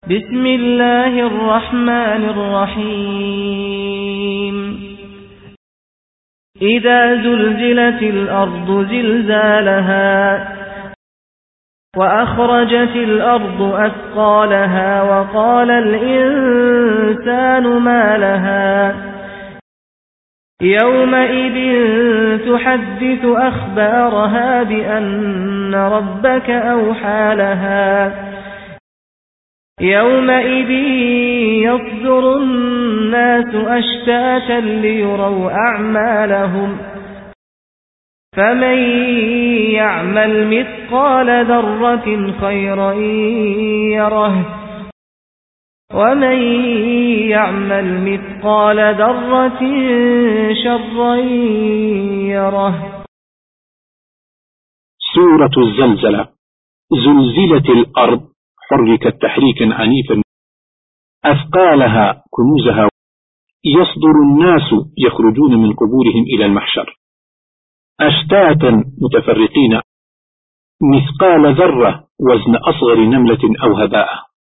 بسم الله الرحمن الرحيم إذا زلزلت الأرض زلزالها وأخرجت الأرض أثقالها وقال الإنسان ما لها يومئذ تحدث أخبارها بأن ربك أوحى لها يومئذ يصدر الناس أشتاتا ليروا أعمالهم فمن يعمل مثقال ذرة خيرا يره ومن يعمل مثقال ذرة شرا يره. سورة الزلزلة. زلزلت الأرض، حركت تحريكا عنيفا، أثقالها كنوزها، يصدر الناس يخرجون من قبورهم إلى المحشر أشتاتا متفرقين، مثقال ذرة وزن أصغر نملة أو هباء.